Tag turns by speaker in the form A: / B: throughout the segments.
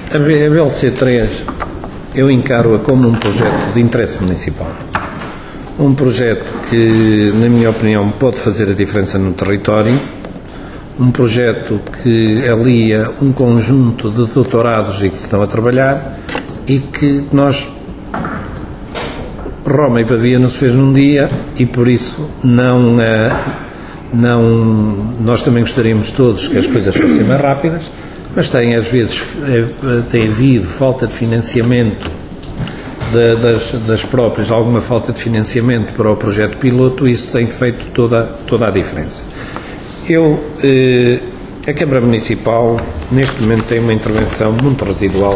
A: A BLC3 eu encaro-a como um projeto de interesse municipal. Um projeto que, na minha opinião, pode fazer a diferença no território. Um projeto que alia um conjunto de doutorados e que se estão a trabalhar e que nós, Roma e Pavia não se fez num dia e por isso nós também gostaríamos todos que as coisas fossem mais rápidas, mas às vezes tem havido falta de financiamento das próprias, alguma falta de financiamento para o projeto piloto e isso tem feito toda a diferença. A Câmara Municipal neste momento tem uma intervenção muito residual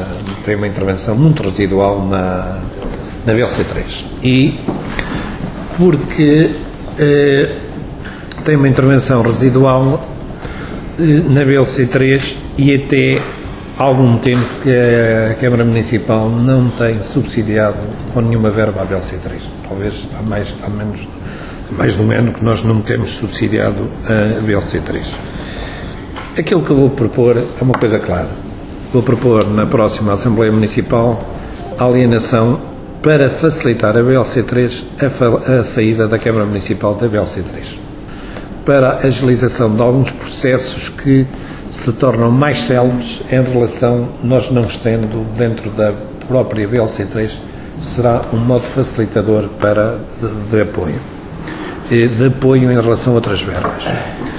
A: na BLC3 e porque tem uma intervenção residual na BLC3 e até há algum tempo que a Câmara Municipal não tem subsidiado com nenhuma verba a BLC3. Talvez há mais de um ano que nós não temos subsidiado a BLC3. Aquilo que eu vou propor é uma coisa clara. Vou propor na próxima Assembleia Municipal a alienação para facilitar a BLC3 a saída da Câmara Municipal da BLC3. Para a agilização de alguns processos que se tornam mais céleres em relação, nós não estando dentro da própria BLC3, será um modo facilitador de apoio em relação a outras verbas.